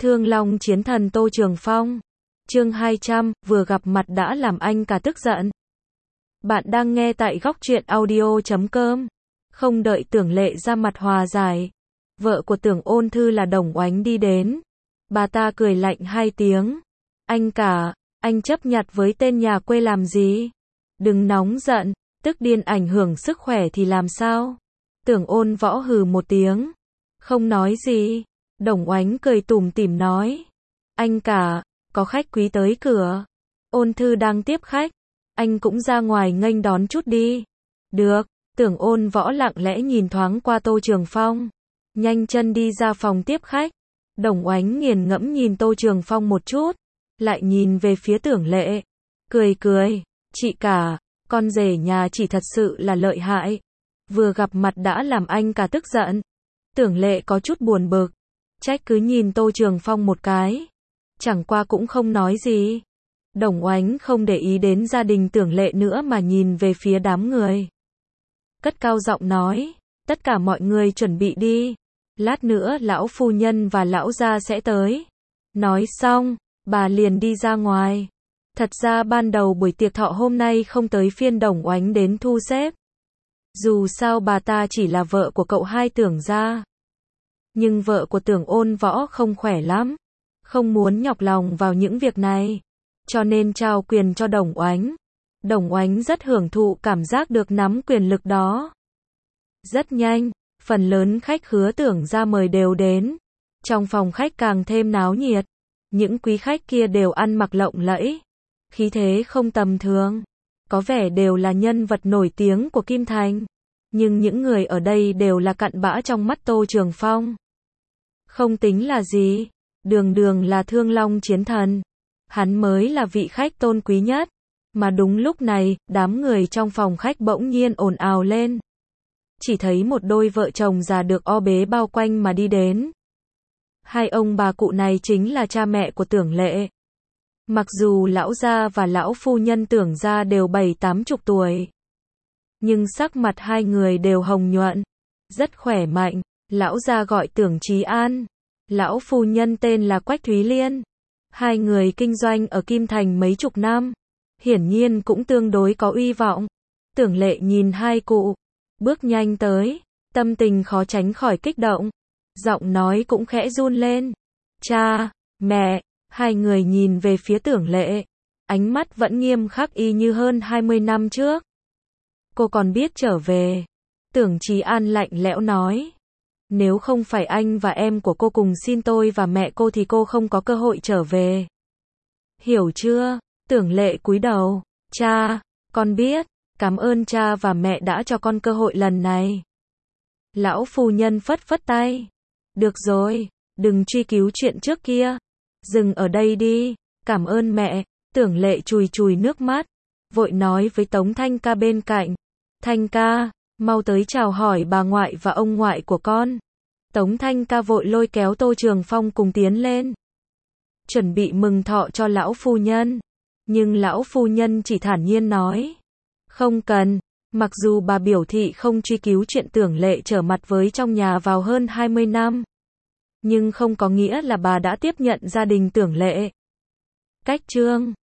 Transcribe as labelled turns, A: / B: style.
A: Thương Long chiến thần Tô Trường Phong. Chương 200, vừa gặp mặt đã làm anh cả tức giận. Bạn đang nghe tại góc truyện audio.com. Không đợi Tưởng Lệ ra mặt hòa giải, vợ của Tưởng Ôn Thư là Đồng Oánh đi đến. Bà ta cười lạnh hai tiếng. Anh cả, anh chấp nhặt với tên nhà quê làm gì? Đừng nóng giận, tức điên ảnh hưởng sức khỏe thì làm sao? Tưởng Ôn Võ hừ một tiếng. Không nói gì. Đồng Oánh cười tủm tỉm nói. Anh cả, có khách quý tới cửa. Ôn Thư đang tiếp khách. Anh cũng ra ngoài nghênh đón chút đi. Được. Tưởng Ôn Võ lặng lẽ nhìn thoáng qua Tô Trường Phong. Nhanh chân đi ra phòng tiếp khách. Đồng Oánh nghiền ngẫm nhìn Tô Trường Phong một chút. Lại nhìn về phía Tưởng Lệ. Cười cười. Chị cả, con rể nhà chỉ thật sự là lợi hại. Vừa gặp mặt đã làm anh cả tức giận. Tưởng Lệ có chút buồn bực. Trách cứ nhìn Tô Trường Phong một cái. Chẳng qua cũng không nói gì. Đồng Oánh không để ý đến gia đình Tưởng Lệ nữa mà nhìn về phía đám người. Cất cao giọng nói. Tất cả mọi người chuẩn bị đi. Lát nữa lão phu nhân và lão gia sẽ tới. Nói xong, bà liền đi ra ngoài. Thật ra ban đầu buổi tiệc thọ hôm nay không tới phiên Đồng Oánh đến thu xếp. Dù sao bà ta chỉ là vợ của cậu hai Tưởng gia. Nhưng vợ của Tưởng Ôn Võ không khỏe lắm. Không muốn nhọc lòng vào những việc này. Cho nên trao quyền cho Đồng Oánh. Đồng Oánh rất hưởng thụ cảm giác được nắm quyền lực đó. Rất nhanh, phần lớn khách khứa Tưởng gia mời đều đến. Trong phòng khách càng thêm náo nhiệt. Những quý khách kia đều ăn mặc lộng lẫy. Khí thế không tầm thường. Có vẻ đều là nhân vật nổi tiếng của Kim Thành. Nhưng những người ở đây đều là cặn bã trong mắt Tô Trường Phong. Không tính là gì. Đường đường là Thương Long chiến thần. Hắn mới là vị khách tôn quý nhất. Mà đúng lúc này, đám người trong phòng khách bỗng nhiên ồn ào lên. Chỉ thấy một đôi vợ chồng già được o bế bao quanh mà đi đến. Hai ông bà cụ này chính là cha mẹ của Tưởng Lệ. Mặc dù lão gia và lão phu nhân Tưởng gia đều 70-80 tuổi. Nhưng sắc mặt hai người đều hồng nhuận. Rất khỏe mạnh. Lão gia gọi Tưởng Trí An. Lão phu nhân tên là Quách Thúy Liên. Hai người kinh doanh ở Kim Thành mấy chục năm. Hiển nhiên cũng tương đối có uy vọng. Tưởng Lệ nhìn hai cụ. Bước nhanh tới. Tâm tình khó tránh khỏi kích động. Giọng nói cũng khẽ run lên. Cha, mẹ. Hai người nhìn về phía Tưởng Lệ. Ánh mắt vẫn nghiêm khắc y như hơn 20 năm trước. Cô còn biết trở về. Tưởng Trí An lạnh lẽo nói. Nếu không phải anh và em của cô cùng xin tôi và mẹ cô thì cô không có cơ hội trở về. Hiểu chưa? Tưởng Lệ cúi đầu. Cha, con biết. Cảm ơn cha và mẹ đã cho con cơ hội lần này. Lão phu nhân phất phất tay. Được rồi, đừng truy cứu chuyện trước kia. Dừng ở đây đi. Cảm ơn mẹ. Tưởng Lệ chùi chùi nước mắt. Vội nói với Tống Thanh Ca bên cạnh. Thanh Ca, mau tới chào hỏi bà ngoại và ông ngoại của con. Tống Thanh Ca vội lôi kéo Tô Trường Phong cùng tiến lên. Chuẩn bị mừng thọ cho lão phu nhân. Nhưng lão phu nhân chỉ thản nhiên nói. Không cần. Mặc dù bà biểu thị không truy cứu chuyện Tưởng Lệ trở mặt với trong nhà vào hơn 20 năm. Nhưng không có nghĩa là bà đã tiếp nhận gia đình Tưởng Lệ. Cách chương